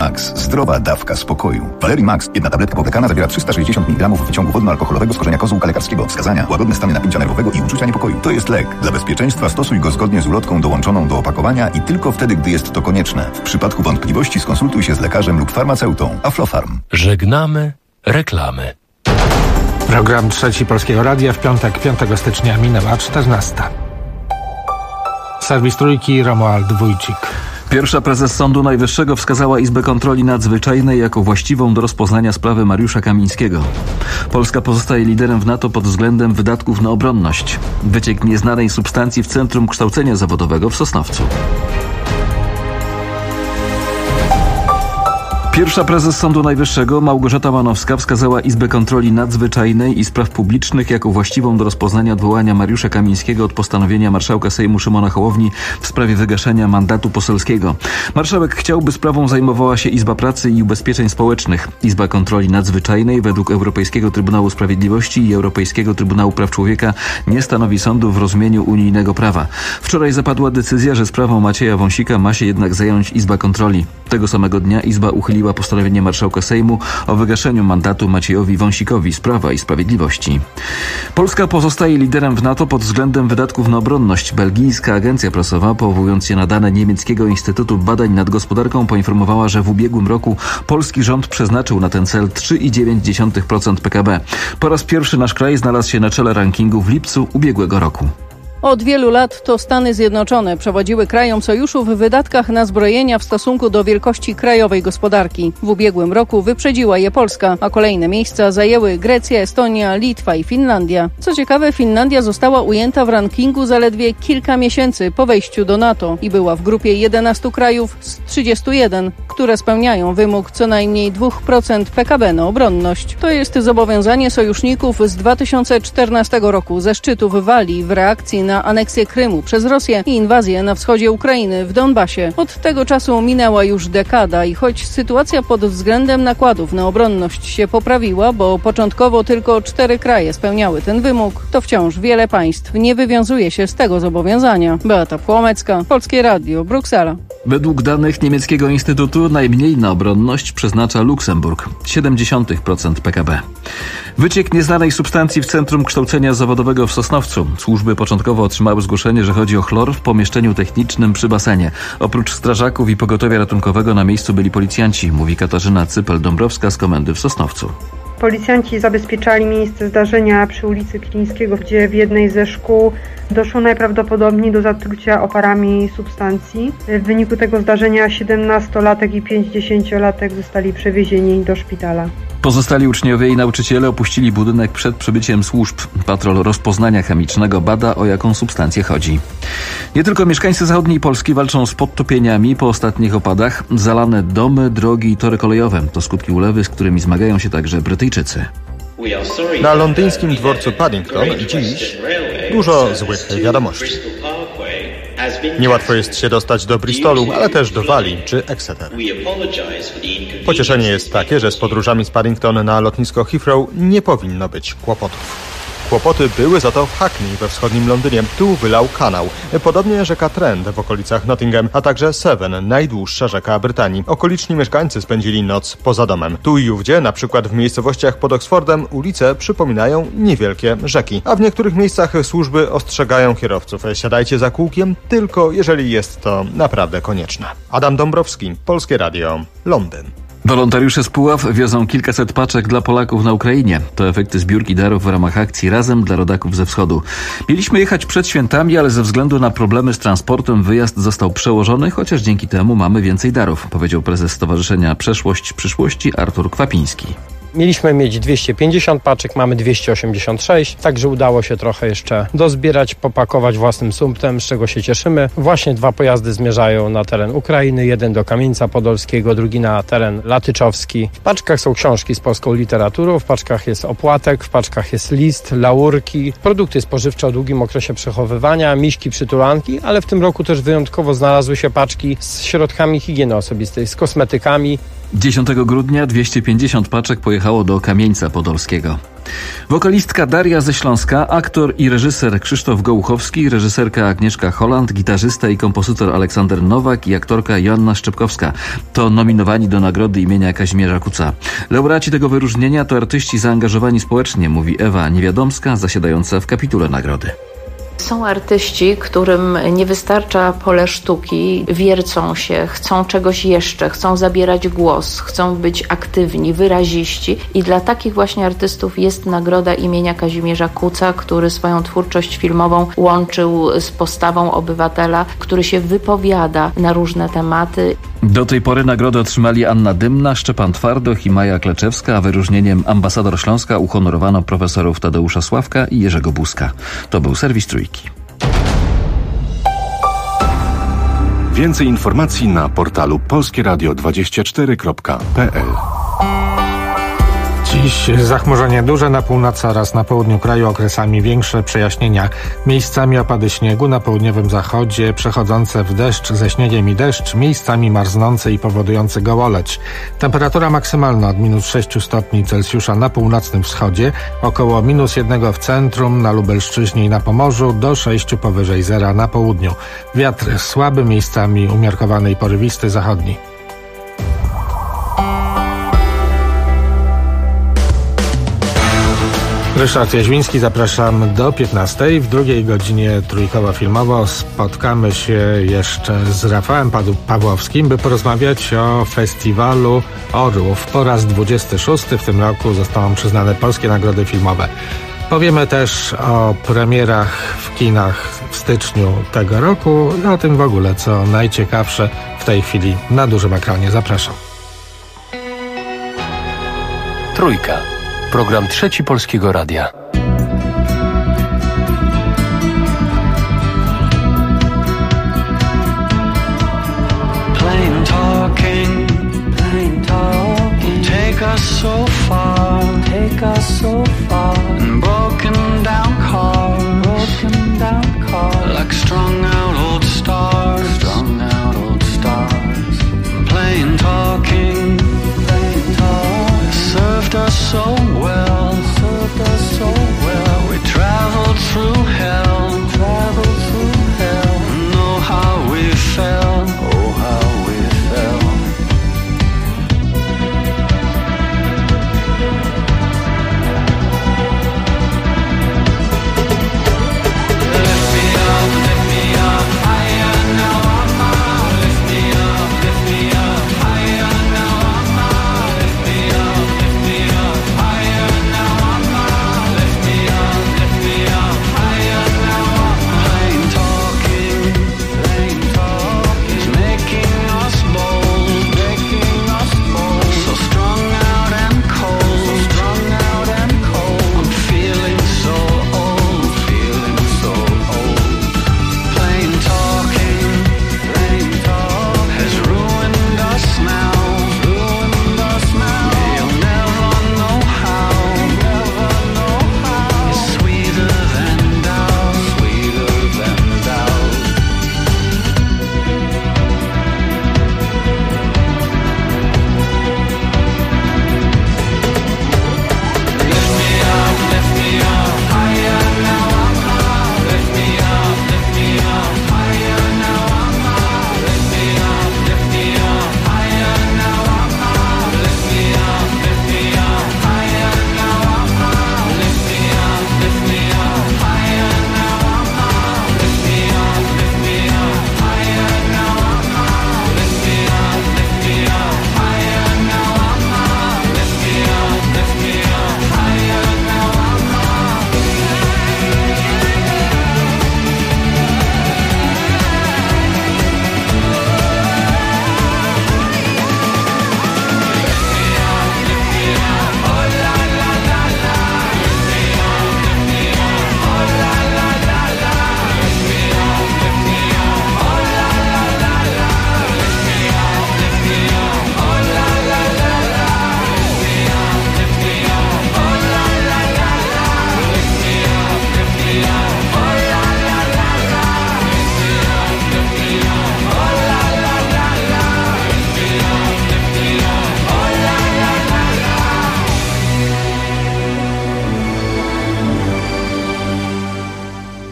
Max. Zdrowa dawka spokoju. Valerii Max. Jedna tabletka powlekana zawiera 360 mg wyciągu wodno-alkoholowego z korzenia kozłka lekarskiego. Wskazania: łagodne stany napięcia nerwowego i uczucia niepokoju. To jest lek. Dla bezpieczeństwa stosuj go zgodnie z ulotką dołączoną do opakowania i tylko wtedy, gdy jest to konieczne. W przypadku wątpliwości skonsultuj się z lekarzem lub farmaceutą. Aflofarm. Żegnamy reklamy. Program Trzeci Polskiego Radia w piątek, 5 stycznia minęła 14. Serwis Trójki, Romuald Wójcik. Pierwsza prezes Sądu Najwyższego wskazała Izbę Kontroli Nadzwyczajnej jako właściwą do rozpoznania sprawy Mariusza Kamińskiego. Polska pozostaje liderem w NATO pod względem wydatków na obronność. Wyciek nieznanej substancji w Centrum Kształcenia Zawodowego w Sosnowcu. Pierwsza prezes Sądu Najwyższego Małgorzata Manowska wskazała Izbę Kontroli Nadzwyczajnej i Spraw Publicznych jako właściwą do rozpoznania odwołania Mariusza Kamińskiego od postanowienia marszałka Sejmu Szymona Hołowni w sprawie wygaszenia mandatu poselskiego. Marszałek chciał, by sprawą zajmowała się Izba Pracy i Ubezpieczeń Społecznych. Izba Kontroli Nadzwyczajnej według Europejskiego Trybunału Sprawiedliwości i Europejskiego Trybunału Praw Człowieka nie stanowi sądu w rozumieniu unijnego prawa. Wczoraj zapadła decyzja, że sprawą Macieja Wąsika ma się jednak zająć Izba Kontroli. Tego samego dnia Izba uchyliła postanowienie marszałka Sejmu o wygaszeniu mandatu Maciejowi Wąsikowi z Prawa i Sprawiedliwości. Polska pozostaje liderem w NATO pod względem wydatków na obronność. Belgijska agencja prasowa, powołując się na dane niemieckiego Instytutu Badań nad Gospodarką, poinformowała, że w ubiegłym roku polski rząd przeznaczył na ten cel 3,9% PKB. Po raz pierwszy nasz kraj znalazł się na czele rankingu w lipcu ubiegłego roku. Od wielu lat to Stany Zjednoczone przewodziły krajom sojuszu w wydatkach na zbrojenia w stosunku do wielkości krajowej gospodarki. W ubiegłym roku wyprzedziła je Polska, a kolejne miejsca zajęły Grecja, Estonia, Litwa i Finlandia. Co ciekawe, Finlandia została ujęta w rankingu zaledwie kilka miesięcy po wejściu do NATO i była w grupie 11 krajów z 31, które spełniają wymóg co najmniej 2% PKB na obronność. To jest zobowiązanie sojuszników z 2014 roku ze szczytu w Walii w reakcji na aneksję Krymu przez Rosję i inwazję na wschodzie Ukrainy w Donbasie. Od tego czasu minęła już dekada i choć sytuacja pod względem nakładów na obronność się poprawiła, bo początkowo tylko 4 kraje spełniały ten wymóg, to wciąż wiele państw nie wywiązuje się z tego zobowiązania. Beata Płomecka, Polskie Radio, Bruksela. Według danych niemieckiego instytutu najmniej na obronność przeznacza Luksemburg, 0,7% PKB. Wyciek nieznanej substancji w Centrum Kształcenia Zawodowego w Sosnowcu. Służby początkowo otrzymały zgłoszenie, że chodzi o chlor w pomieszczeniu technicznym przy basenie. Oprócz strażaków i pogotowia ratunkowego na miejscu byli policjanci, mówi Katarzyna Cypel-Dąbrowska z komendy w Sosnowcu. Policjanci zabezpieczali miejsce zdarzenia przy ulicy Kilińskiego, gdzie w jednej ze szkół doszło najprawdopodobniej do zatrucia oparami substancji. W wyniku tego zdarzenia 17-latek i 50-latek zostali przewiezieni do szpitala. Pozostali uczniowie i nauczyciele opuścili budynek przed przybyciem służb. Patrol rozpoznania chemicznego bada, o jaką substancję chodzi. Nie tylko mieszkańcy zachodniej Polski walczą z podtopieniami po ostatnich opadach. Zalane domy, drogi i tory kolejowe to skutki ulewy, z którymi zmagają się także Brytyjczycy. Na londyńskim dworcu Paddington dziś dużo złych wiadomości. Niełatwo jest się dostać do Bristolu, ale też do Walii czy Exeter. Pocieszenie jest takie, że z podróżami z Paddington na lotnisko Heathrow nie powinno być kłopotów. Kłopoty były za to w Hackney we wschodnim Londynie. Tu wylał kanał. Podobnie rzeka Trent w okolicach Nottingham, a także Severn, najdłuższa rzeka Brytanii. Okoliczni mieszkańcy spędzili noc poza domem. Tu i ówdzie, na przykład w miejscowościach pod Oxfordem, ulice przypominają niewielkie rzeki. A w niektórych miejscach służby ostrzegają kierowców. Siadajcie za kółkiem, tylko jeżeli jest to naprawdę konieczne. Adam Dąbrowski, Polskie Radio, Londyn. Wolontariusze z Puław wiozą kilkaset paczek dla Polaków na Ukrainie. To efekty zbiórki darów w ramach akcji Razem dla Rodaków ze Wschodu. Mieliśmy jechać przed świętami, ale ze względu na problemy z transportem wyjazd został przełożony, chociaż dzięki temu mamy więcej darów, powiedział prezes Stowarzyszenia Przeszłość Przyszłości Artur Kwapiński. Mieliśmy mieć 250 paczek, mamy 286, także udało się trochę jeszcze dozbierać, popakować własnym sumptem, z czego się cieszymy. Właśnie 2 pojazdy zmierzają na teren Ukrainy, jeden do Kamieńca Podolskiego, drugi na teren Latyczowski. W paczkach są książki z polską literaturą, w paczkach jest opłatek, w paczkach jest list, laurki, produkty spożywcze o długim okresie przechowywania, miśki, przytulanki, ale w tym roku też wyjątkowo znalazły się paczki z środkami higieny osobistej, z kosmetykami. 10 grudnia 250 paczek pojechało do Kamieńca Podolskiego. Wokalistka Daria ze Śląska, aktor i reżyser Krzysztof Gołuchowski, reżyserka Agnieszka Holland, gitarzysta i kompozytor Aleksander Nowak i aktorka Joanna Szczepkowska to nominowani do nagrody imienia Kazimierza Kuca. Laureaci tego wyróżnienia to artyści zaangażowani społecznie, mówi Ewa Niewiadomska, zasiadająca w kapitule nagrody. Są artyści, którym nie wystarcza pole sztuki, wiercą się, chcą czegoś jeszcze, chcą zabierać głos, chcą być aktywni, wyraziści i dla takich właśnie artystów jest nagroda imienia Kazimierza Kuca, który swoją twórczość filmową łączył z postawą obywatela, który się wypowiada na różne tematy. Do tej pory nagrodę otrzymali Anna Dymna, Szczepan Twardoch i Maja Kleczewska, a wyróżnieniem Ambasador Śląska uhonorowano profesorów Tadeusza Sławka i Jerzego Buzka. To był serwis Trójki. Więcej informacji na portalu polskieradio24.pl. Dziś zachmurzenie duże na północy oraz na południu kraju, okresami większe przejaśnienia. Miejscami opady śniegu, na południowym zachodzie przechodzące w deszcz ze śniegiem i deszcz, miejscami marznące i powodujące gołoleć. Temperatura maksymalna od -6 stopni Celsjusza na północnym wschodzie, około -1 w centrum, na Lubelszczyźnie i na Pomorzu, do 6 powyżej zera na południu. Wiatr słaby, miejscami umiarkowany i porywisty zachodni. Ryszard Jaźwiński, zapraszam do 15:00. W drugiej godzinie trójkowo-filmowo spotkamy się jeszcze z Rafałem Pawłowskim, by porozmawiać o Festiwalu Orłów. Po raz 26 w tym roku zostaną przyznane polskie nagrody filmowe. Powiemy też o premierach w kinach w styczniu tego roku i o tym w ogóle, co najciekawsze w tej chwili na dużym ekranie. Zapraszam. Trójka. Program Trzeci Polskiego Radia. Plain talking, take us so far, broken down cars, like strung out old stars, plain talking, served us so well, we traveled through hell, know how we felt,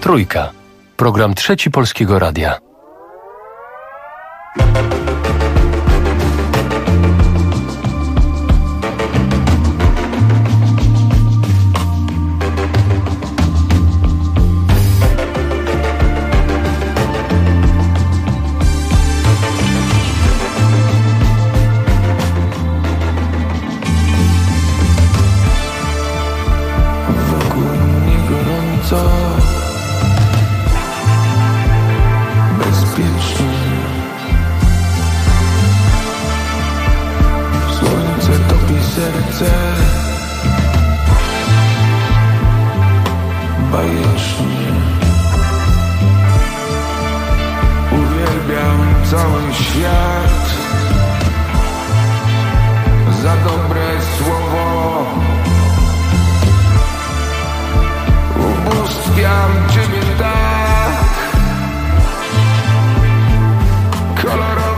Trójka. Program Trzeci Polskiego Radia. Bajecznie uwielbiam cały świat za dobre słowo. Ubóstwiam ciebie tak kolorowo.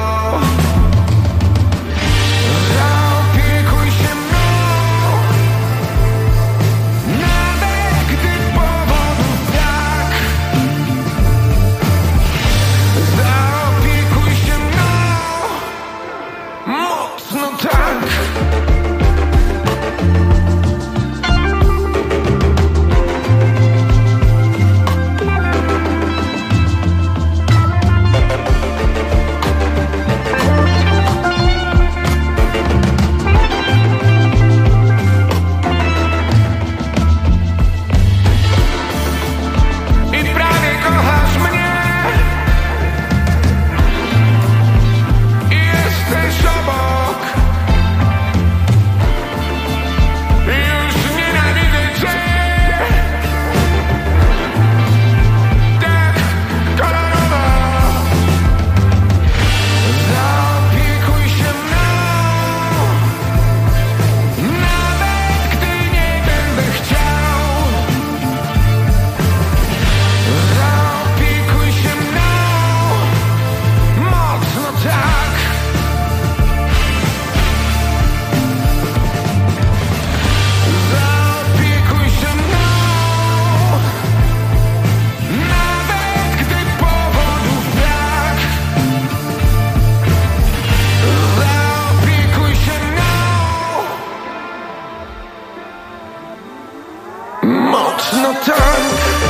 Mocno tak.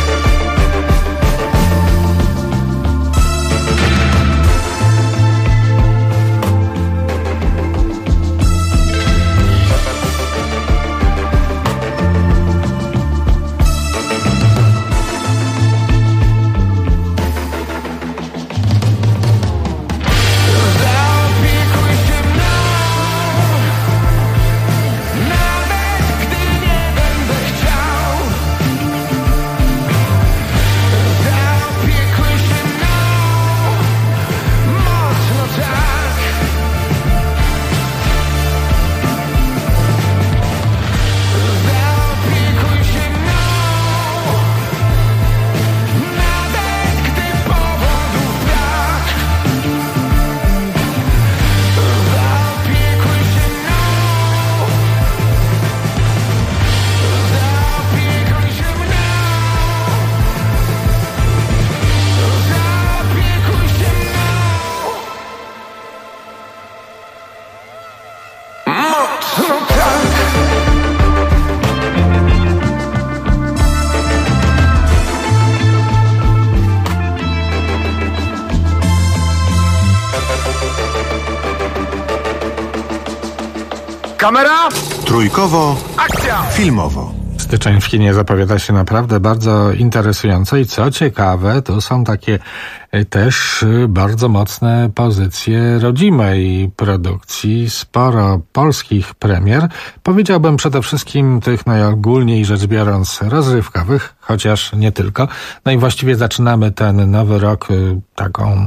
Kamera! Trójkowo. Akcja! Filmowo. Styczeń w kinie zapowiada się naprawdę bardzo interesująco i co ciekawe, to są takie też bardzo mocne pozycje rodzimej produkcji, sporo polskich premier, powiedziałbym przede wszystkim tych najogólniej rzecz biorąc rozrywkowych, chociaż nie tylko. No i właściwie zaczynamy ten nowy rok taką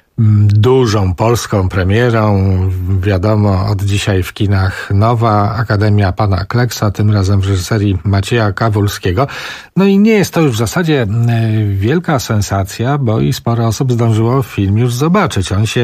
dużą polską premierą. Wiadomo, od dzisiaj w kinach nowa Akademia Pana Kleksa, tym razem w reżyserii Macieja Kawulskiego. No i nie jest to już w zasadzie wielka sensacja, bo i sporo osób zdążyło film już zobaczyć. On się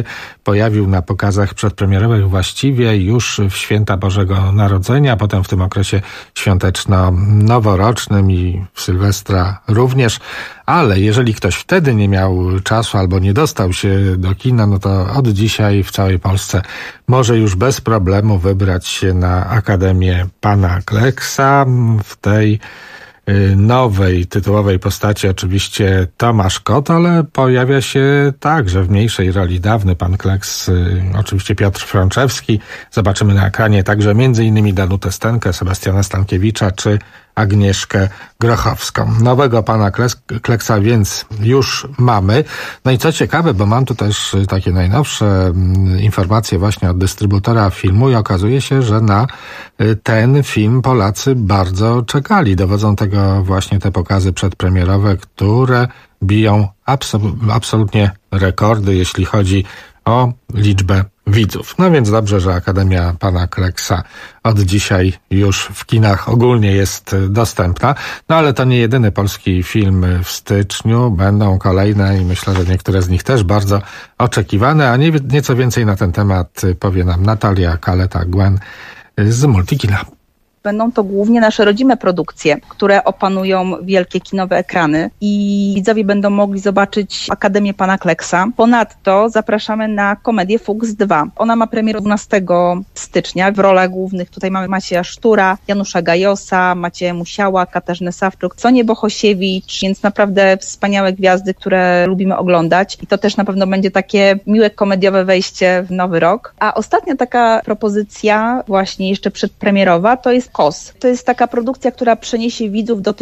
pojawił na pokazach przedpremierowych właściwie już w święta Bożego Narodzenia, potem w tym okresie świąteczno-noworocznym i w Sylwestra również. Ale jeżeli ktoś wtedy nie miał czasu albo nie dostał się do kina, no to od dzisiaj w całej Polsce może już bez problemu wybrać się na Akademię Pana Kleksa. W tej nowej, tytułowej postaci oczywiście Tomasz Kot, ale pojawia się także w mniejszej roli dawny pan Kleks, oczywiście Piotr Frączewski. Zobaczymy na ekranie także m.in. Danutę Stenkę, Sebastiana Stankiewicza czy Agnieszkę Grochowską. Nowego pana Kleksa więc już mamy. No i co ciekawe, bo mam tu też takie najnowsze informacje właśnie od dystrybutora filmu i okazuje się, że na ten film Polacy bardzo czekali. Dowodzą tego właśnie te pokazy przedpremierowe, które biją absolutnie rekordy, jeśli chodzi o liczbę widzów. No więc dobrze, że Akademia Pana Kleksa od dzisiaj już w kinach ogólnie jest dostępna. No ale to nie jedyny polski film w styczniu. Będą kolejne i myślę, że niektóre z nich też bardzo oczekiwane, a nieco więcej na ten temat powie nam Natalia Kaleta-Gwen z Multikina. Będą to głównie nasze rodzime produkcje, które opanują wielkie kinowe ekrany i widzowie będą mogli zobaczyć Akademię Pana Kleksa. Ponadto zapraszamy na komedię Fuchs 2. Ona ma premierę 12 stycznia. W rolach głównych tutaj mamy Macieja Sztura, Janusza Gajosa, Macieja Musiała, Katarzynę Sawczuk, Sonię Bohosiewicz, więc naprawdę wspaniałe gwiazdy, które lubimy oglądać i to też na pewno będzie takie miłe komediowe wejście w nowy rok. A ostatnia taka propozycja właśnie jeszcze przedpremierowa to jest KOS. To jest taka produkcja, która przeniesie widzów do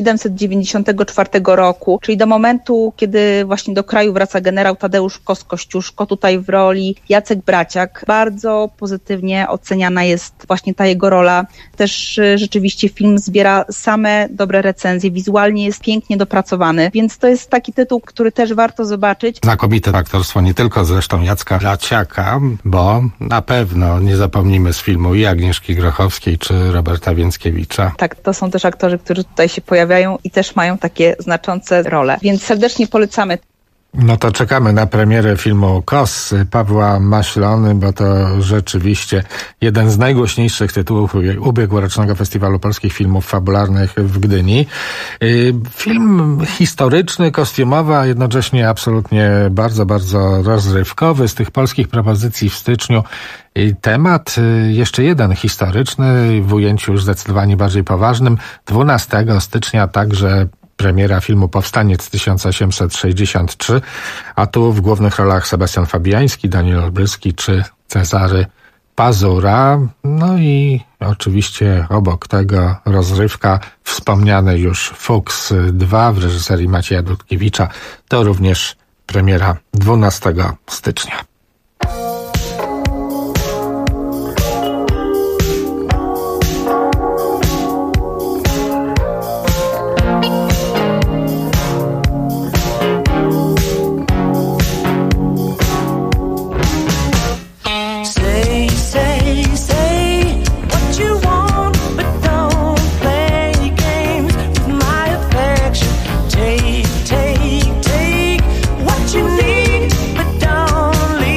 1794 roku, czyli do momentu, kiedy właśnie do kraju wraca generał Tadeusz Kos-Kościuszko, tutaj w roli Jacek Braciak. Bardzo pozytywnie oceniana jest właśnie ta jego rola. Też rzeczywiście film zbiera same dobre recenzje, wizualnie jest pięknie dopracowany, więc to jest taki tytuł, który też warto zobaczyć. Znakomite aktorstwo nie tylko zresztą Jacka Braciaka, bo na pewno nie zapomnimy z filmu i Agnieszki Grochowskiej czy Roberta Więckiewicza. Tak, to są też aktorzy, którzy tutaj się pojawiają i też mają takie znaczące role, więc serdecznie polecamy. No to czekamy na premierę filmu KOS Pawła Maślony, bo to rzeczywiście jeden z najgłośniejszych tytułów ubiegłorocznego Festiwalu Polskich Filmów Fabularnych w Gdyni. Film historyczny, kostiumowy, a jednocześnie absolutnie bardzo, bardzo rozrywkowy. Z tych polskich propozycji w styczniu temat jeszcze jeden historyczny, w ujęciu już zdecydowanie bardziej poważnym. 12 stycznia także premiera filmu Powstaniec 1863, a tu w głównych rolach Sebastian Fabiański, Daniel Olbryski czy Cezary Pazura. No i oczywiście obok tego rozrywka, wspomniany już Fuchs 2 w reżyserii Macieja Dudkiewicza. To również premiera 12 stycznia. Take what you need, but don't leave.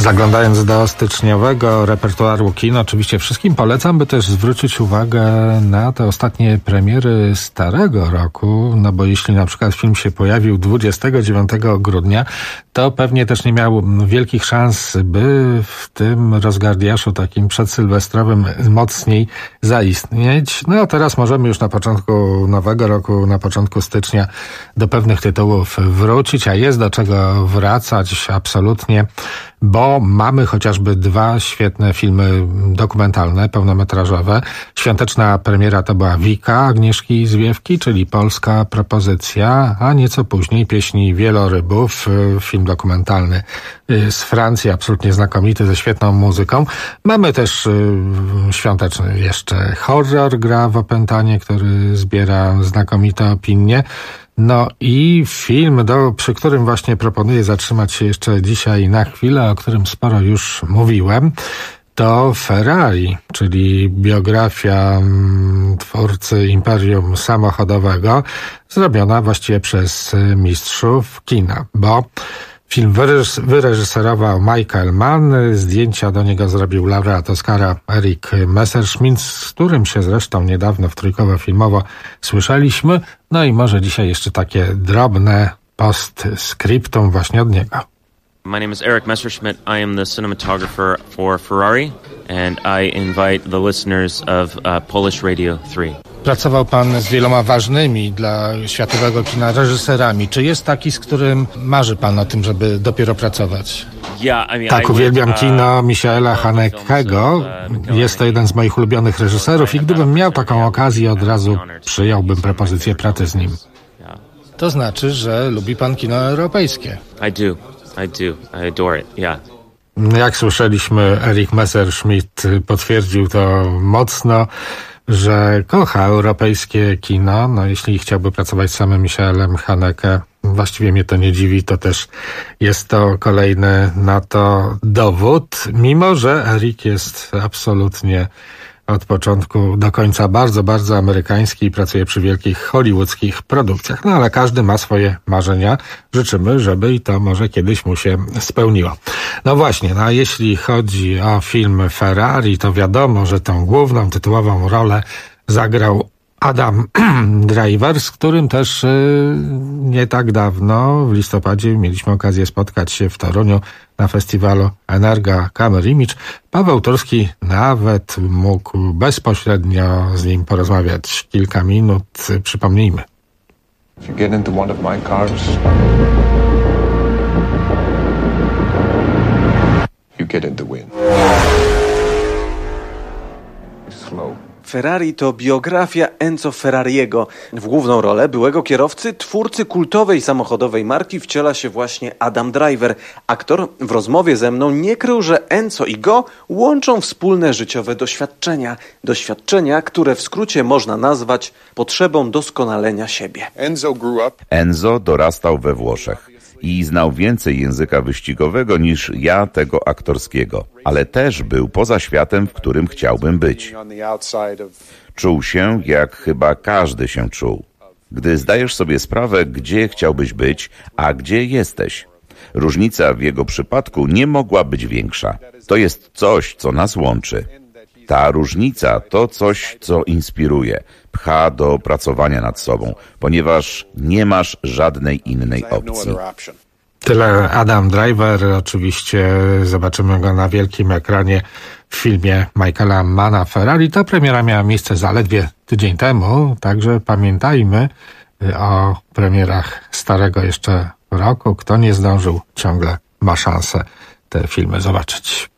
Zaglądając do styczniowego repertuaru kin, oczywiście wszystkim polecam, by też zwrócić uwagę na te ostatnie premiery starego roku, no bo jeśli na przykład film się pojawił 29 grudnia, to pewnie też nie miał wielkich szans, by w tym rozgardiaszu takim przedsylwestrowym mocniej zaistnieć. No a teraz możemy już na początku nowego roku, na początku stycznia do pewnych tytułów wrócić, a jest do czego wracać absolutnie, bo mamy chociażby 2 świetne filmy dokumentalne, pełnometrażowe. Świąteczna premiera to była Wika Agnieszki Zwiewki, czyli polska propozycja, a nieco później Pieśni wielorybów, film dokumentalny z Francji, absolutnie znakomity, ze świetną muzyką. Mamy też świąteczny jeszcze horror, Gra w opętanie, który zbiera znakomite opinie. No i film, przy którym właśnie proponuję zatrzymać się jeszcze dzisiaj na chwilę, o którym sporo już mówiłem, to Ferrari, czyli biografia twórcy imperium samochodowego, zrobiona właściwie przez mistrzów kina, bo film wyreżyserował Michael Mann, zdjęcia do niego zrobił laureat Oscara Erik Messerschmitt, z którym się zresztą niedawno w Trójkowo Filmowo słyszeliśmy. No i może dzisiaj jeszcze takie drobne postscriptum właśnie od niego. My name is Erik Messerschmitt. I am the cinematographer for Ferrari, and I invite the listeners of Polish Radio 3. Pracował pan z wieloma ważnymi dla światowego kina reżyserami. Czy jest taki, z którym marzy pan o tym, żeby dopiero pracować? Tak, uwielbiam kino Michaela Hanekego. Jest to jeden z moich ulubionych reżyserów i gdybym miał taką okazję, od razu przyjąłbym propozycję pracy z nim. To znaczy, że lubi pan kino europejskie. I do. I adore it, yeah. Jak słyszeliśmy, Erik Messerschmitt potwierdził to mocno, że kocha europejskie kino. No, jeśli chciałby pracować z samym Michaelem Haneke, właściwie mnie to nie dziwi, to też jest to kolejny na to dowód, mimo że Erik jest absolutnie od początku do końca bardzo, bardzo amerykański i pracuje przy wielkich hollywoodzkich produkcjach. No ale każdy ma swoje marzenia. Życzymy, żeby i to może kiedyś mu się spełniło. No właśnie, no a jeśli chodzi o film Ferrari, to wiadomo, że tą główną, tytułową rolę zagrał Adam Driver, z którym też nie tak dawno, w listopadzie, mieliśmy okazję spotkać się w Toruniu na festiwalu Energa Camera Image. Paweł Turski nawet mógł bezpośrednio z nim porozmawiać kilka minut. Przypomnijmy. If you get into one of my cars, you get in the wind. Slow. Ferrari to biografia Enzo Ferrariego. W główną rolę byłego kierowcy, twórcy kultowej samochodowej marki wciela się właśnie Adam Driver. Aktor w rozmowie ze mną nie krył, że Enzo i go łączą wspólne życiowe doświadczenia. Doświadczenia, które w skrócie można nazwać potrzebą doskonalenia siebie. Enzo dorastał we Włoszech i znał więcej języka wyścigowego niż ja tego aktorskiego, ale też był poza światem, w którym chciałbym być. Czuł się, jak chyba każdy się czuł. Gdy zdajesz sobie sprawę, gdzie chciałbyś być, a gdzie jesteś. Różnica w jego przypadku nie mogła być większa. To jest coś, co nas łączy. Ta różnica to coś, co inspiruje, pcha do pracowania nad sobą, ponieważ nie masz żadnej innej opcji. Tyle Adam Driver. Oczywiście zobaczymy go na wielkim ekranie w filmie Michaela Manna Ferrari. Ta premiera miała miejsce zaledwie tydzień temu, także pamiętajmy o premierach starego jeszcze roku. Kto nie zdążył, ciągle ma szansę te filmy zobaczyć.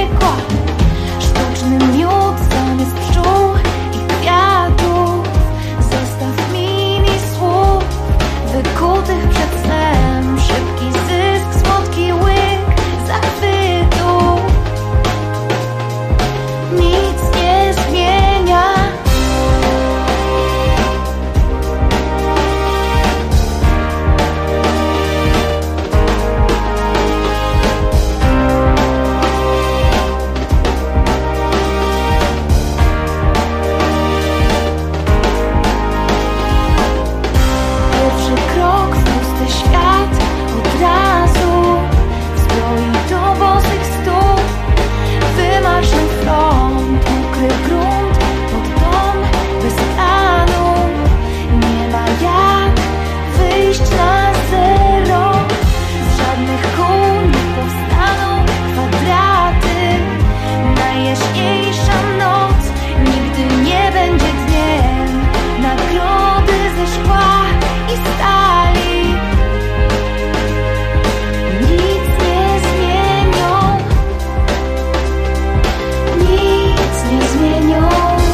piekła. Sztuczny miód zamiast pszczół i kwiatów. Zestaw mini słów wykutych przed snem. Szybki zysk, słodki łyk zachwytu. Nic nie zmienia. Pierwszy krok w pusty świat od razu wzbroi do bosych stóp. Wymarzny front, mokry grunt pod dom bez planu. Nie ma jak wyjść na zero. Z żadnych kół nie powstaną kwadraty. Najjaśniejsza noc nigdy nie będzie dniem. Nagrody ze szkła i stali nic nie zmienią. Nic nie zmienią.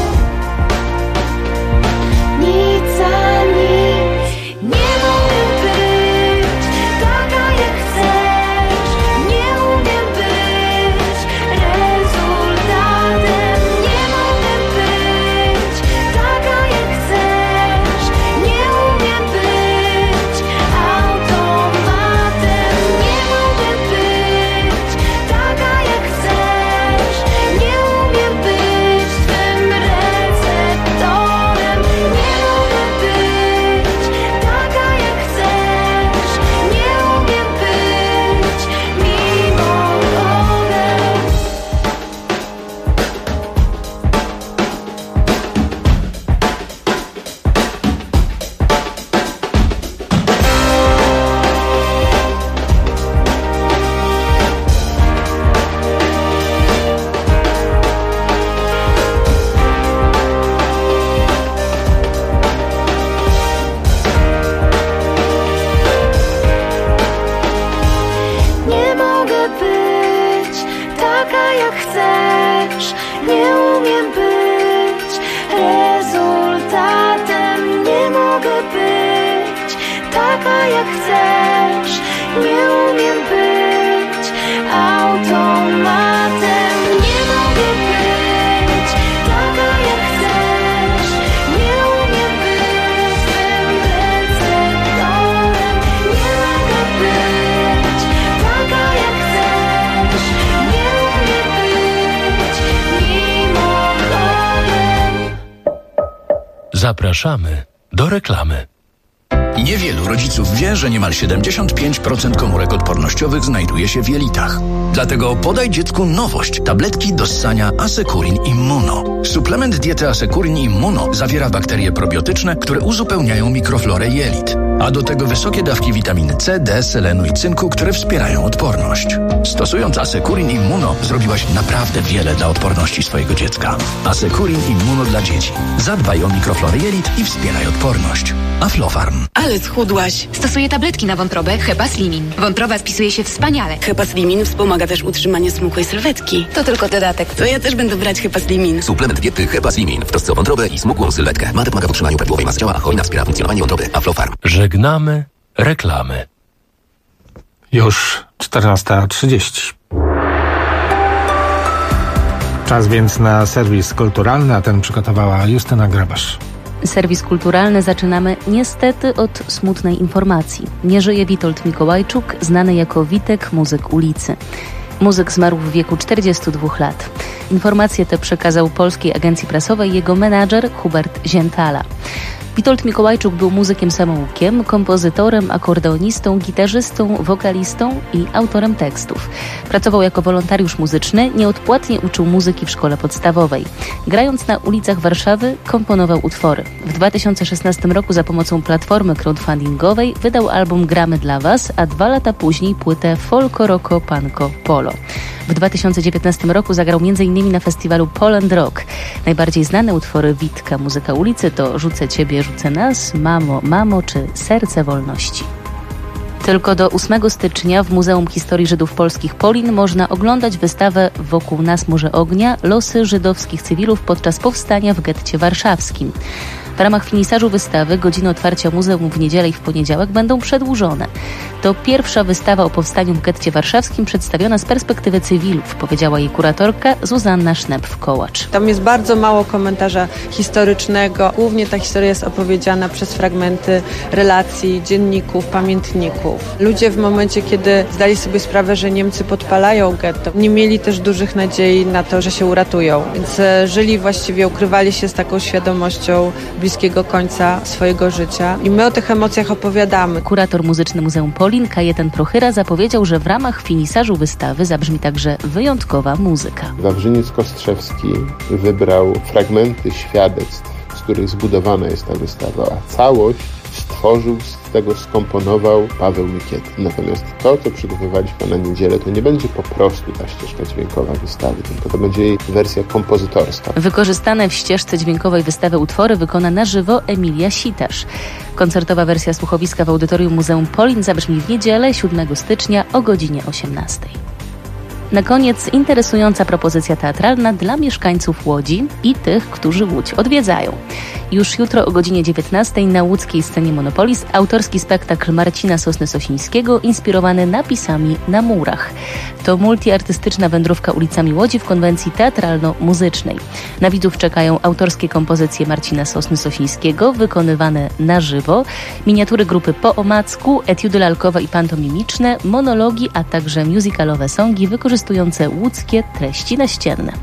Nic ani nie mogę być taka jak chcesz. Nie umiem być rezultatem. Nie mogę być taka jak chcesz. Nie umiem być automatem. Nie mogę być taka jak chcesz. Nie umiem być twym receptorem. Nie mogę być taka jak chcesz. Nie umiem być mimologiem. Nie mogę być taka jak chcesz. Nie umiem być rezultatem. Nie mogę być taka jak chcesz. Nie umiem być automatem. Nie mogę być taka jak chcesz. Nie umiem być twym receptorem. Nie mogę być taka jak chcesz. Nie umiem być mimologiem. Zapraszamy do reklamy. Niewielu rodziców wie, że niemal 75% komórek odpornościowych znajduje się w jelitach. Dlatego podaj dziecku nowość. Tabletki do ssania Asekurin Immuno. Suplement diety Asekurin Immuno zawiera bakterie probiotyczne, które uzupełniają mikroflorę jelit. A do tego wysokie dawki witaminy C, D, selenu i cynku, które wspierają odporność. Stosując Asekurin Immuno zrobiłaś naprawdę wiele dla odporności swojego dziecka. Asekurin Immuno dla dzieci. Zadbaj o mikroflorę jelit i wspieraj odporność. Aflofarm. Ale schudłaś. Stosuję tabletki na wątrobę Hepaslimin. Wątroba spisuje się wspaniale. Hepaslimin wspomaga też utrzymanie smukłej sylwetki. To tylko dodatek. To ja też będę brać Hepaslimin. Suplement diety Hepaslimin w trosce o wątrobę i smukłą sylwetkę. Ma pomaga w utrzymaniu prawidłowej masy ciała, a hojna wspiera funkcjonowanie wątroby. Aflofarm. Żegnamy reklamy. Już 14:30. Czas więc na serwis kulturalny, a ten przygotowała Justyna Grabasz. Serwis kulturalny zaczynamy niestety od smutnej informacji. Nie żyje Witold Mikołajczuk, znany jako Witek, muzyk ulicy. Muzyk zmarł w wieku 42 lat. Informacje te przekazał Polskiej Agencji Prasowej jego menadżer Hubert Ziętala. Witold Mikołajczuk był muzykiem samoukiem, kompozytorem, akordeonistą, gitarzystą, wokalistą i autorem tekstów. Pracował jako wolontariusz muzyczny, nieodpłatnie uczył muzyki w szkole podstawowej. Grając na ulicach Warszawy, komponował utwory. W 2016 roku za pomocą platformy crowdfundingowej wydał album Gramy dla Was, a 2 lata później płytę Folko, Roko, Panko, Polo. W 2019 roku zagrał m.in. na festiwalu Poland Rock. Najbardziej znane utwory Witka, muzyka ulicy to Rzucę Ciebie, rzucę nas, Mamo, mamo czy Serce wolności. Tylko do 8 stycznia w Muzeum Historii Żydów Polskich Polin można oglądać wystawę Wokół nas morze ognia – losy żydowskich cywilów podczas powstania w getcie warszawskim. W ramach finisażu wystawy godziny otwarcia muzeum w niedzielę i w poniedziałek będą przedłużone. To pierwsza wystawa o powstaniu w getcie warszawskim przedstawiona z perspektywy cywilów, powiedziała jej kuratorka Zuzanna Sznepf-Kołacz. Tam jest bardzo mało komentarza historycznego. Głównie ta historia jest opowiedziana przez fragmenty relacji, dzienników, pamiętników. Ludzie w momencie, kiedy zdali sobie sprawę, że Niemcy podpalają getto, nie mieli też dużych nadziei na to, że się uratują. Więc żyli właściwie, ukrywali się z taką świadomością bliskiego końca swojego życia. I my o tych emocjach opowiadamy. Kurator muzyczny Muzeum Polin Kajetan Prochyra zapowiedział, że w ramach finisażu wystawy zabrzmi także wyjątkowa muzyka. Wawrzyniec Kostrzewski wybrał fragmenty świadectw, z których zbudowana jest ta wystawa, a całość stworzył, z tego skomponował Paweł Mykiety. Natomiast to, co przygotowaliśmy na niedzielę, to nie będzie po prostu ta ścieżka dźwiękowa wystawy, tylko to będzie jej wersja kompozytorska. Wykorzystane w ścieżce dźwiękowej wystawy utwory wykona na żywo Emilia Sitasz. Koncertowa wersja słuchowiska w audytorium Muzeum Polin zabrzmi w niedzielę 7 stycznia o godzinie 18. Na koniec interesująca propozycja teatralna dla mieszkańców Łodzi i tych, którzy Łódź odwiedzają. Już jutro o godzinie 19 na łódzkiej scenie Monopolis autorski spektakl Marcina Sosny-Sosińskiego inspirowany napisami na murach. To multiartystyczna wędrówka ulicami Łodzi w konwencji teatralno-muzycznej. Na widzów czekają autorskie kompozycje Marcina Sosny-Sosińskiego wykonywane na żywo, miniatury grupy Po omacku, etiudy lalkowe i pantomimiczne, monologi, a także musicalowe songi wykorzystujące łódzkie treści naścienne.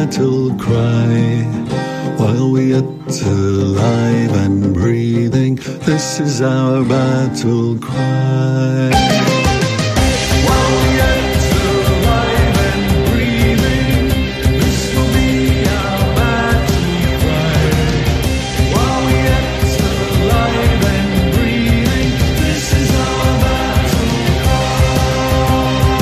battle cry. While we yet alive and breathing, this is our battle cry. While we yet alive and breathing, this will be our battle cry. While we yet alive and breathing, this is our battle cry.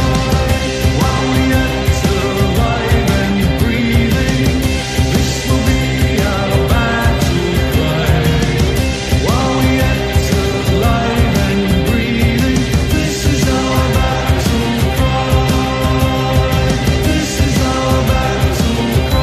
While we yet alive and breathing, this will be our battle cry. While we yet alive and breathing, this is our battle cry. This is our battle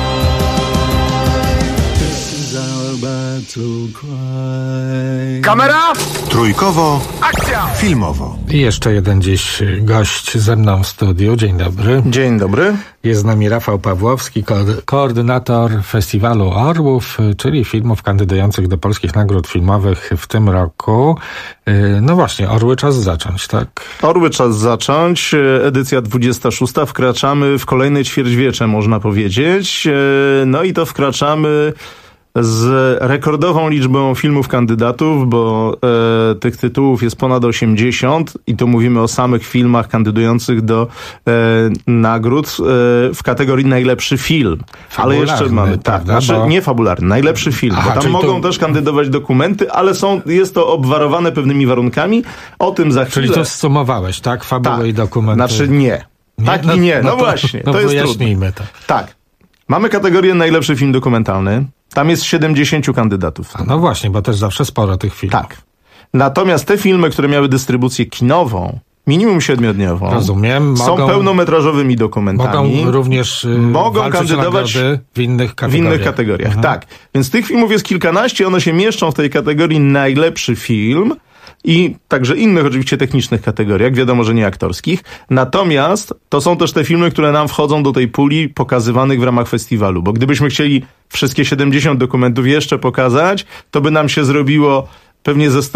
cry. This is our battle cry. Kamera! Trójkowo, akcja! Filmowo. I jeszcze jeden dziś gość ze mną w studiu. Dzień dobry. Dzień dobry. Jest z nami Rafał Pawłowski, koordynator Festiwalu Orłów, czyli filmów kandydujących do polskich nagród filmowych w tym roku. No właśnie, Orły czas zacząć, tak? Orły czas zacząć, edycja 26. Wkraczamy w kolejne ćwierćwiecze, można powiedzieć. No i to wkraczamy z rekordową liczbą filmów kandydatów, bo tych tytułów jest ponad 80 i tu mówimy o samych filmach kandydujących do nagród w kategorii najlepszy film. Ale jeszcze mamy, tak, nie fabularny, najlepszy film, bo tam mogą też kandydować dokumenty, ale jest to obwarowane pewnymi warunkami. O tym za chwilę. Czyli to zsumowałeś, tak? Fabułę i dokumenty. Znaczy nie. Tak i nie. No właśnie, to jest trudne. To. Tak. Mamy kategorię najlepszy film dokumentalny. Tam jest 70 kandydatów. No właśnie, bo też zawsze sporo tych filmów. Tak. Natomiast te filmy, które miały dystrybucję kinową, minimum 7-dniową, rozumiem, są pełnometrażowymi dokumentami. Mogą również kandydować w innych kategoriach. Tak. Więc tych filmów jest kilkanaście, one się mieszczą w tej kategorii najlepszy film i także innych oczywiście technicznych kategoriach, wiadomo, że nie aktorskich. Natomiast to są też te filmy, które nam wchodzą do tej puli pokazywanych w ramach festiwalu, bo gdybyśmy chcieli wszystkie 70 dokumentów jeszcze pokazać, to by nam się zrobiło pewnie ze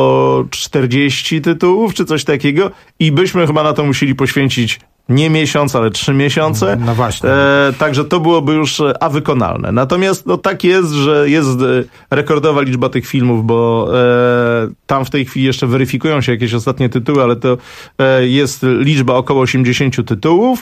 140 tytułów, czy coś takiego i byśmy chyba na to musieli poświęcić nie miesiąc, ale 3 miesiące. No właśnie. Także to byłoby już wykonalne. Natomiast no, tak jest, że jest rekordowa liczba tych filmów, bo tam w tej chwili jeszcze weryfikują się jakieś ostatnie tytuły, ale to jest liczba około 80 tytułów,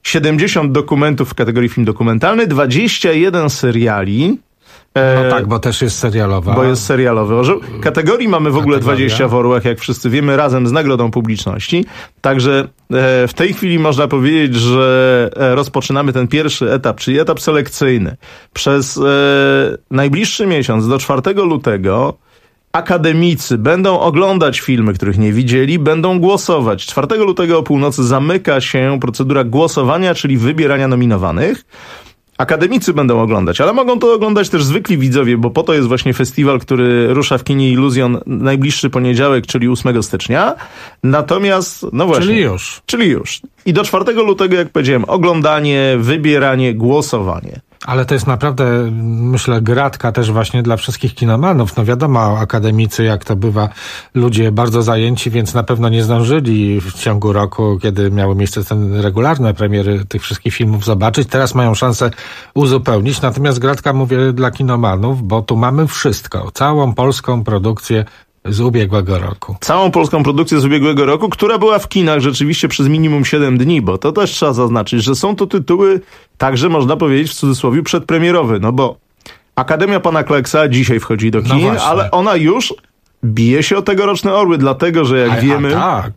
70 dokumentów w kategorii film dokumentalny, 21 seriali. No tak, bo też jest serialowa. Bo jest serialowy orzeł. Kategorii mamy w ogóle 20 w Orłach, jak wszyscy wiemy, razem z Nagrodą Publiczności. Także w tej chwili można powiedzieć, że rozpoczynamy ten pierwszy etap, czyli etap selekcyjny. Przez najbliższy miesiąc, do 4 lutego, akademicy będą oglądać filmy, których nie widzieli, będą głosować. 4 lutego o północy zamyka się procedura głosowania, czyli wybierania nominowanych. Akademicy będą oglądać, ale mogą to oglądać też zwykli widzowie, bo po to jest właśnie festiwal, który rusza w kinie Iluzjon najbliższy poniedziałek, czyli 8 stycznia. Natomiast, no właśnie. Czyli już. I do 4 lutego, jak powiedziałem, oglądanie, wybieranie, głosowanie. Ale to jest naprawdę, myślę, gratka też właśnie dla wszystkich kinomanów. No wiadomo, akademicy, jak to bywa, ludzie bardzo zajęci, więc na pewno nie zdążyli w ciągu roku, kiedy miały miejsce te regularne premiery tych wszystkich filmów zobaczyć. Teraz mają szansę uzupełnić. Natomiast gratka, mówię, dla kinomanów, bo tu mamy wszystko. Całą polską produkcję z ubiegłego roku. Całą polską produkcję z ubiegłego roku, która była w kinach rzeczywiście przez minimum 7 dni, bo to też trzeba zaznaczyć, że są to tytuły także, można powiedzieć w cudzysłowie, przedpremierowy, no bo Akademia Pana Kleksa dzisiaj wchodzi do kin, ale ona już bije się o tegoroczne Orły, dlatego, że jak wiemy,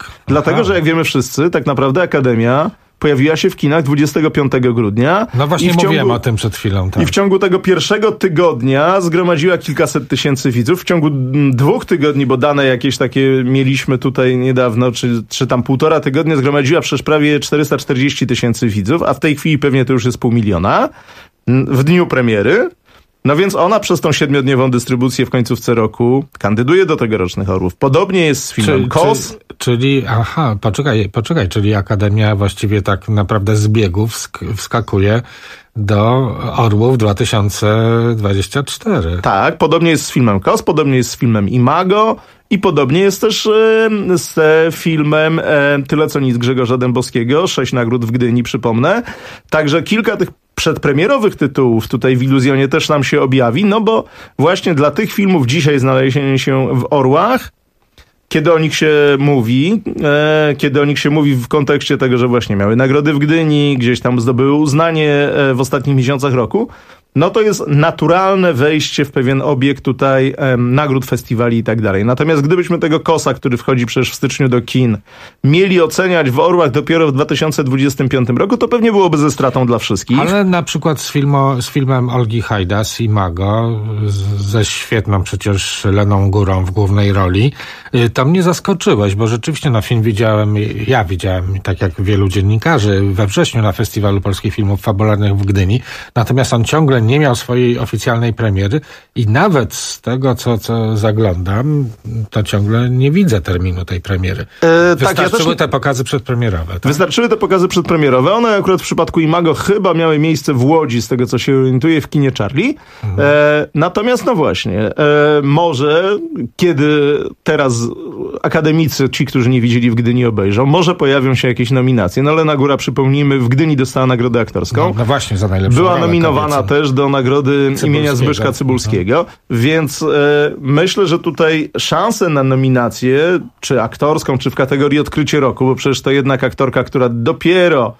że jak wiemy wszyscy, tak naprawdę Akademia pojawiła się w kinach 25 grudnia. No właśnie mówiłem o tym przed chwilą. Tak. I w ciągu tego pierwszego tygodnia zgromadziła kilkaset tysięcy widzów. W ciągu 2 tygodni, bo dane jakieś takie mieliśmy tutaj niedawno, czy tam 1,5 tygodnia, zgromadziła przecież prawie 440 tysięcy widzów, a w tej chwili pewnie to już jest 500 000 w dniu premiery. No więc ona przez tą 7-dniową dystrybucję w końcówce roku kandyduje do tegorocznych Orłów. Podobnie jest z filmem KOS. Czyli poczekaj, czyli Akademia właściwie tak naprawdę z biegów wskakuje do Orłów 2024. Tak, podobnie jest z filmem KOS, podobnie jest z filmem Imago i podobnie jest też z filmem Tyle co nic Grzegorza Dębowskiego, 6 nagród w Gdyni, przypomnę. Także kilka tych przedpremierowych tytułów tutaj w Iluzjonie też nam się objawi, no bo właśnie dla tych filmów dzisiaj znalezienie się w Orłach, kiedy o nich się mówi w kontekście tego, że właśnie miały nagrody w Gdyni, gdzieś tam zdobyły uznanie w ostatnich miesiącach roku, no to jest naturalne wejście w pewien obieg tutaj nagród, festiwali i tak dalej. Natomiast gdybyśmy tego Kosa, który wchodzi przecież w styczniu do kin, mieli oceniać w Orłach dopiero w 2025 roku, to pewnie byłoby ze stratą dla wszystkich. Ale na przykład z filmem Olgi Hajdas, Imago, ze świetną przecież Leną Górą w głównej roli, to mnie zaskoczyłeś, bo rzeczywiście film widziałem, tak jak wielu dziennikarzy, we wrześniu na Festiwalu Polskich Filmów Fabularnych w Gdyni, natomiast on ciągle nie miał swojej oficjalnej premiery i nawet z tego, co zaglądam, to ciągle nie widzę terminu tej premiery. Wystarczyły te pokazy przedpremierowe. Tak? Wystarczyły te pokazy przedpremierowe. One akurat w przypadku Imago chyba miały miejsce w Łodzi, z tego co się orientuję, w kinie Charlie. Natomiast no właśnie, może kiedy teraz akademicy, ci, którzy nie widzieli w Gdyni, obejrzą, może pojawią się jakieś nominacje. No Lena Góra, przypomnijmy, w Gdyni dostała nagrodę aktorską. No właśnie, za najlepszą Była rolę nominowana kobiecą. też do nagrody imienia Zbyszka Cybulskiego, więc myślę, że tutaj szanse na nominację, czy aktorską, czy w kategorii odkrycie roku, bo przecież to jednak aktorka, która dopiero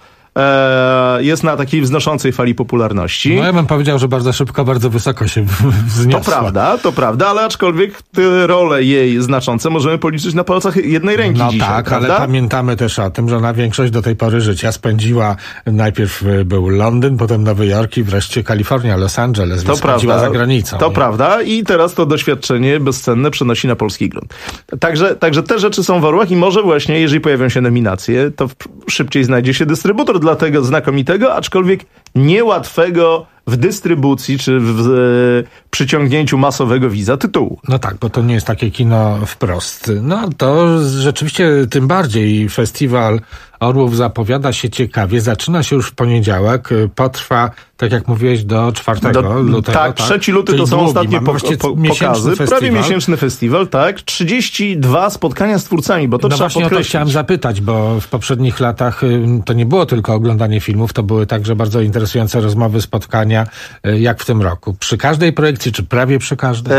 jest na takiej wznoszącej fali popularności. No ja bym powiedział, że bardzo szybko, bardzo wysoko się wzniosła. To prawda, ale aczkolwiek te role jej znaczące możemy policzyć na palcach jednej ręki dzisiaj. Tak, prawda? ale pamiętamy też o tym, że ona większość do tej pory życia spędziła, najpierw był Londyn, potem Nowy Jork i wreszcie Kalifornia, Los Angeles, więc spędziła za granicą. To prawda i teraz to doświadczenie bezcenne przenosi na polski grunt. Także te rzeczy są w Orłach i może właśnie, jeżeli pojawią się nominacje, to szybciej znajdzie się dystrybutor dla tego znakomitego, aczkolwiek niełatwego w dystrybucji czy w przyciągnięciu masowego widza tytułu. No tak, bo to nie jest takie kino wprost. No to rzeczywiście tym bardziej festiwal Orłów zapowiada się ciekawie. Zaczyna się już w poniedziałek, potrwa, tak jak mówiłeś, do 4 lutego. Tak, 3 luty to są ostatnie pokazy. Prawie miesięczny festiwal, tak. 32 spotkania z twórcami, bo to trzeba właśnie podkreślić. o to chciałem zapytać, bo w poprzednich latach to nie było tylko oglądanie filmów, to były także bardzo interesujące rozmowy, spotkania, jak w tym roku. Przy każdej projekcji, czy prawie przy każdej?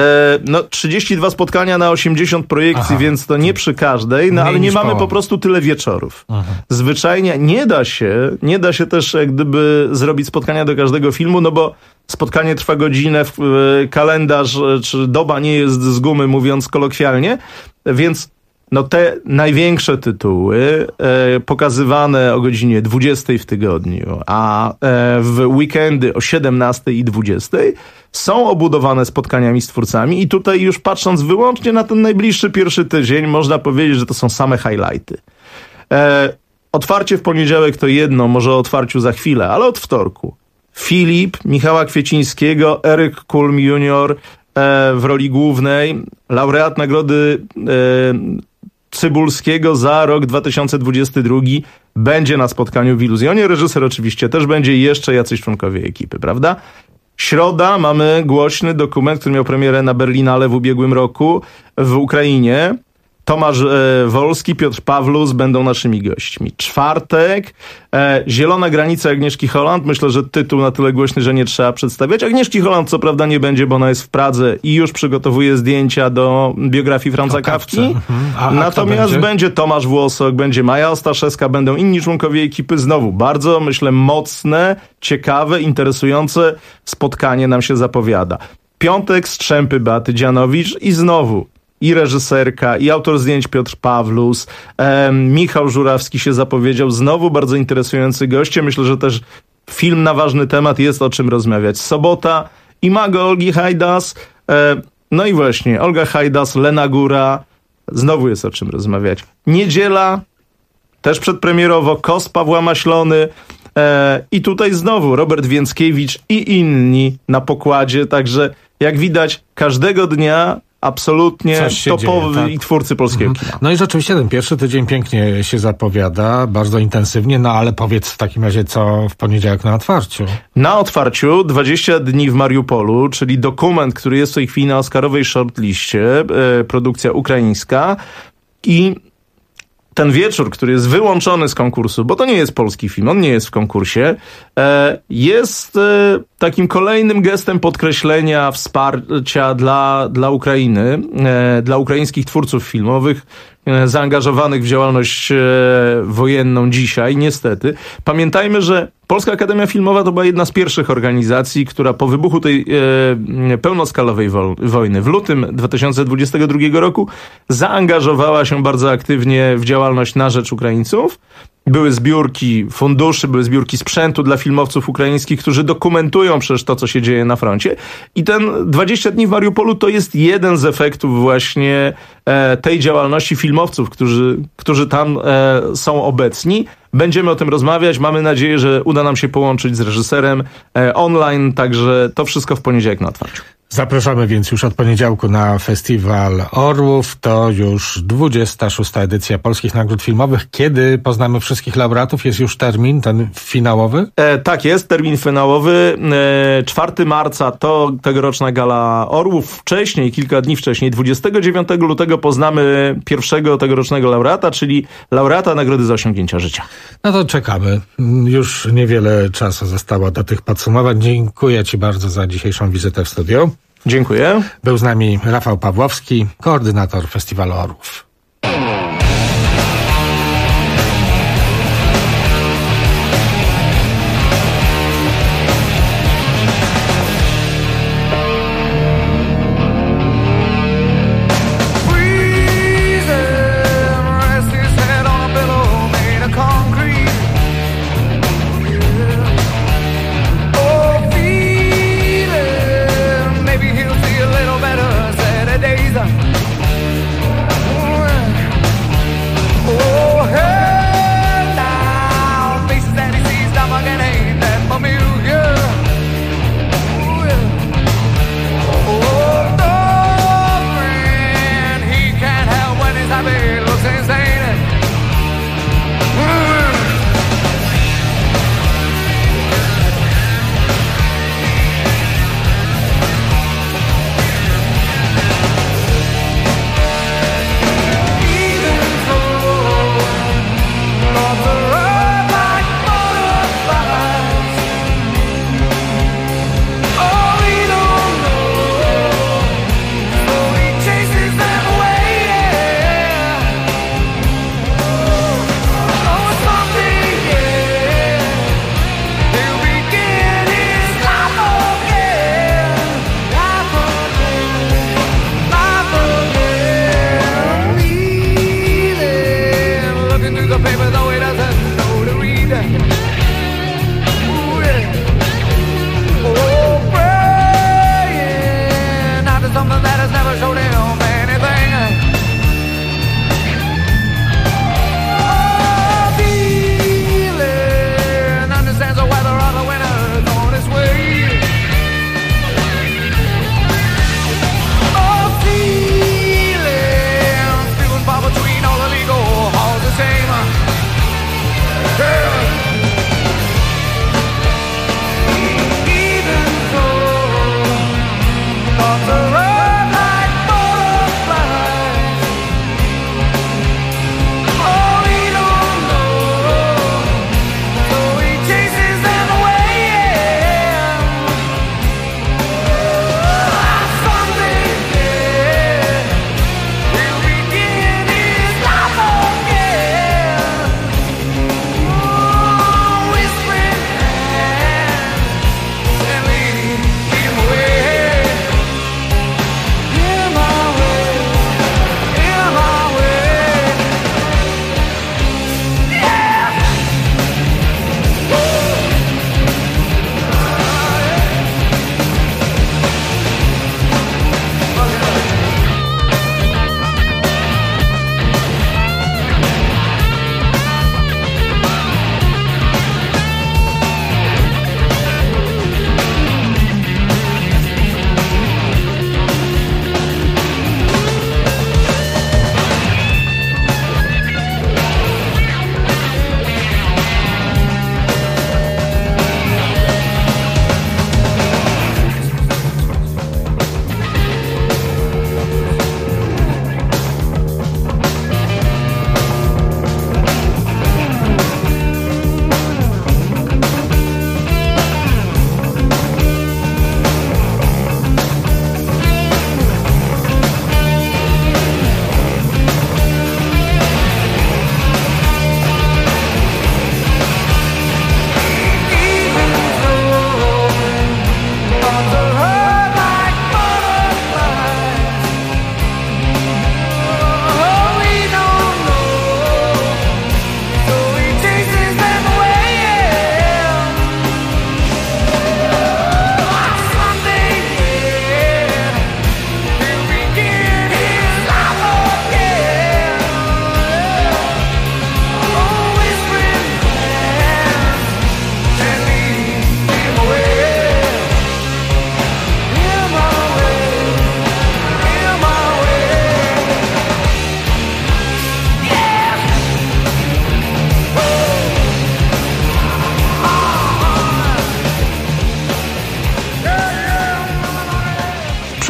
32 spotkania na 80 projekcji, więc to nie przy każdej, ale nie mamy po prostu tyle wieczorów. Zwyczajnie nie da się też jak gdyby zrobić spotkania do każdego filmu, no bo spotkanie trwa godzinę, kalendarz czy doba nie jest z gumy, mówiąc kolokwialnie, więc no te największe tytuły pokazywane o godzinie 20 w tygodniu, a w weekendy o 17 i 20 są obudowane spotkaniami z twórcami i tutaj już patrząc wyłącznie na ten najbliższy pierwszy tydzień, można powiedzieć, że to są same highlighty. Otwarcie w poniedziałek to jedno, może o otwarciu za chwilę, ale od wtorku. Filip, Michała Kwiecińskiego, Eryk Kulm Jr. W roli głównej, laureat nagrody Cybulskiego za rok 2022 będzie na spotkaniu w Iluzjonie. Reżyser oczywiście też będzie i jeszcze jacyś członkowie ekipy, prawda? Środa mamy głośny dokument, który miał premierę na Berlinale w ubiegłym roku w Ukrainie. Tomasz Wolski, Piotr Pawlus będą naszymi gośćmi. Czwartek, Zielona granica Agnieszki Holland. Myślę, że tytuł na tyle głośny, że nie trzeba przedstawiać. Agnieszki Holland co prawda nie będzie, bo ona jest w Pradze i już przygotowuje zdjęcia do biografii Franza Kafki. Natomiast będzie Tomasz Włosok, będzie Maja Ostaszewska, będą inni członkowie ekipy. Znowu bardzo, myślę, mocne, ciekawe, interesujące spotkanie nam się zapowiada. Piątek, Strzępy Beaty Dzianowicz i znowu i reżyserka, i autor zdjęć Piotr Pawlus, Michał Żurawski się zapowiedział, znowu bardzo interesujący goście. Myślę, że też film na ważny temat, jest o czym rozmawiać. Sobota, Imago Olgi Hajdas, no i właśnie Olga Hajdas, Lena Góra, znowu jest o czym rozmawiać. Niedziela, też przedpremierowo, Kos Pawła Maślony, i tutaj znowu Robert Więckiewicz i inni na pokładzie, także jak widać każdego dnia absolutnie topowy dzieje, tak. I twórcy polskiego kina. No i rzeczywiście ten pierwszy tydzień pięknie się zapowiada, bardzo intensywnie, no ale powiedz w takim razie, co w poniedziałek na otwarciu. Na otwarciu 20 dni w Mariupolu, czyli dokument, który jest w tej chwili na oscarowej shortliście, produkcja ukraińska i ten wieczór, który jest wyłączony z konkursu, bo to nie jest polski film, on nie jest w konkursie, jest takim kolejnym gestem podkreślenia wsparcia dla Ukrainy, dla ukraińskich twórców filmowych, zaangażowanych w działalność wojenną dzisiaj, niestety. Pamiętajmy, że Polska Akademia Filmowa to była jedna z pierwszych organizacji, która po wybuchu tej pełnoskalowej wojny w lutym 2022 roku zaangażowała się bardzo aktywnie w działalność na rzecz Ukraińców. Były zbiórki funduszy, były zbiórki sprzętu dla filmowców ukraińskich, którzy dokumentują przecież to, co się dzieje na froncie. I ten 20 dni w Mariupolu to jest jeden z efektów właśnie tej działalności filmowców, którzy tam są obecni. Będziemy o tym rozmawiać. Mamy nadzieję, że uda nam się połączyć z reżyserem online, także to wszystko w poniedziałek na otwarciu. Zapraszamy więc już od poniedziałku na Festiwal Orłów. To już 26. edycja Polskich Nagród Filmowych. Kiedy poznamy wszystkich laureatów? Jest już termin, ten finałowy? Tak jest, termin finałowy. 4 marca to tegoroczna Gala Orłów. Wcześniej, kilka dni wcześniej, 29 lutego poznamy pierwszego tegorocznego laureata, czyli laureata Nagrody za osiągnięcia życia. No to czekamy. Już niewiele czasu zostało do tych podsumowań. Dziękuję Ci bardzo za dzisiejszą wizytę w studiu. Dziękuję. Był z nami Rafał Pawłowski, koordynator Festiwalu Orłów. Like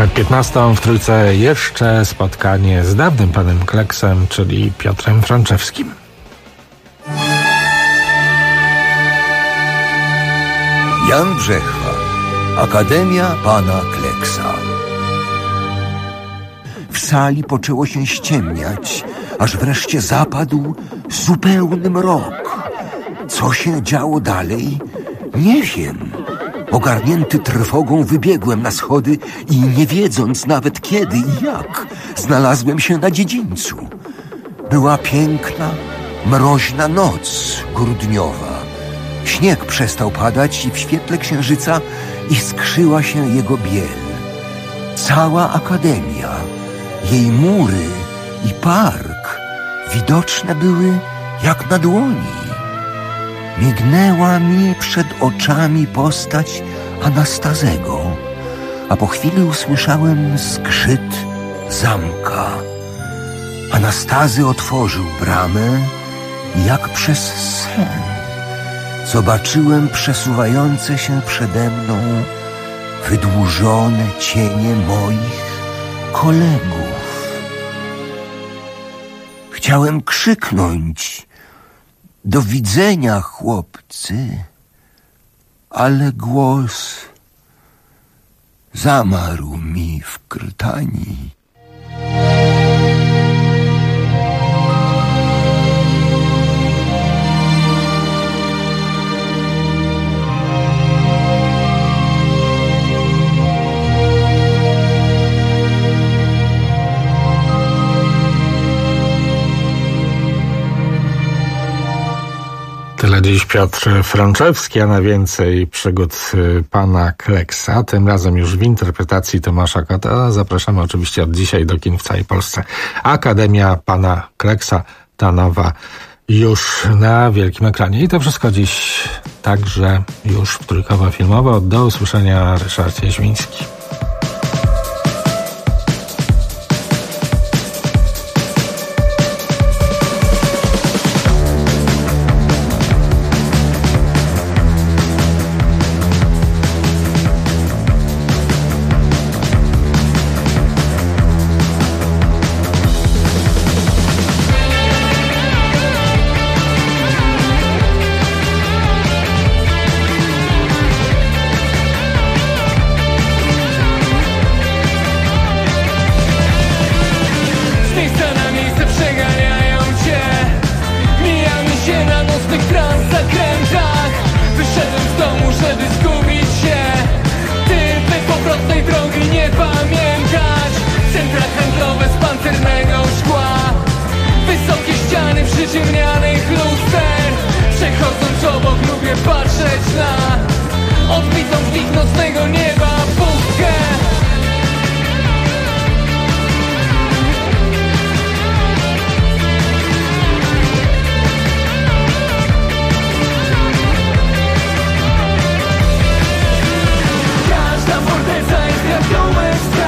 Przed 15 w Trójce jeszcze spotkanie z dawnym panem Kleksem, czyli Piotrem Franczewskim. Jan Brzechwa, Akademia pana Kleksa. W sali poczęło się ściemniać, aż wreszcie zapadł zupełny mrok. Co się działo dalej? Nie wiem. Ogarnięty trwogą wybiegłem na schody i nie wiedząc nawet kiedy i jak, znalazłem się na dziedzińcu. Była piękna, mroźna noc grudniowa. Śnieg przestał padać i w świetle księżyca iskrzyła się jego biel. Cała akademia, jej mury i park widoczne były jak na dłoni. Mignęła mi przed oczami postać Anastazego, a po chwili usłyszałem skrzyt zamka. Anastazy otworzył bramę i jak przez sen zobaczyłem przesuwające się przede mną wydłużone cienie moich kolegów. Chciałem krzyknąć: do widzenia, chłopcy, ale głos zamarł mi w krtani. Tyle dziś Piotr Franczewski, a na więcej przygód pana Kleksa, tym razem już w interpretacji Tomasza Kota. Zapraszamy oczywiście od dzisiaj do kin w całej Polsce. Akademia pana Kleksa, ta nowa już na wielkim ekranie. I to wszystko dziś także już w Trójkowo-Filmowo. Do usłyszenia, Ryszard Jaźwiński. Przyciemnianych luster, przechodząc obok lubię patrzeć na odbitą w nich nocnego nieba pustkę. Każda forteca jest jak domek.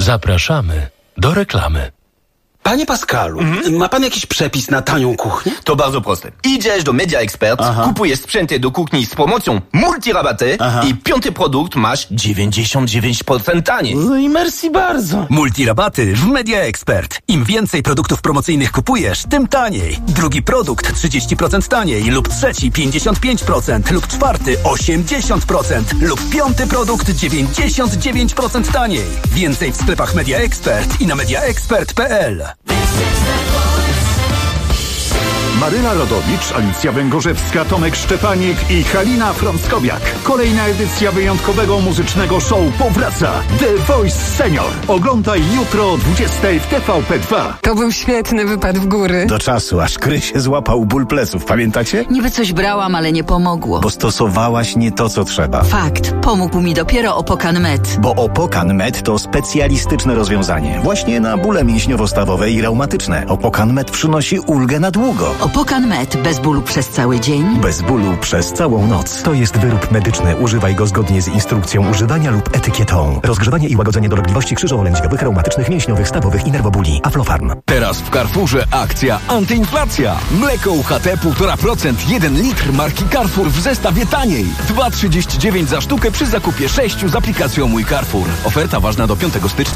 Zapraszamy do reklamy. Panie Pascalu, ma pan jakiś przepis na tanią kuchnię? To bardzo proste. Idziesz do Media Expert, kupujesz sprzęty do kuchni z promocją multirabaty i 5. produkt masz 99% taniej. No i merci bardzo. Multirabaty w Media Expert. Im więcej produktów promocyjnych kupujesz, tym taniej. Drugi produkt 30% taniej lub trzeci 55% lub czwarty 80% lub 5. produkt 99% taniej. Więcej w sklepach Media Expert i na mediaexpert.pl. Maryla Rodowicz, Alicja Węgorzewska, Tomek Szczepanik i Halina Frąckowiak. Kolejna edycja wyjątkowego muzycznego show powraca. The Voice Senior. Oglądaj jutro o 20:00 w TVP2. To był świetny wypad w góry. Do czasu, aż Krysie złapał ból pleców, pamiętacie? Niby coś brałam, ale nie pomogło. Bo stosowałaś nie to, co trzeba. Fakt. Pomógł mi dopiero Opokan Med. Bo Opokan Med to specjalistyczne rozwiązanie. Właśnie na bóle mięśniowo-stawowe i reumatyczne. Opokan Med przynosi ulgę na długo. Opokan Med. Bez bólu przez cały dzień. Bez bólu przez całą noc. To jest wyrób medyczny. Używaj go zgodnie z instrukcją używania lub etykietą. Rozgrzewanie i łagodzenie dolegliwości krzyżowo-lędźwiowych, reumatycznych, mięśniowych, stawowych i nerwobóli. Aflofarm. Teraz w Carrefourze akcja antyinflacja. Mleko UHT 1,5%, 1 litr marki Carrefour w zestawie taniej. 2,39 za sztukę przy zakupie 6 z aplikacją Mój Carrefour. Oferta ważna do 5 stycznia.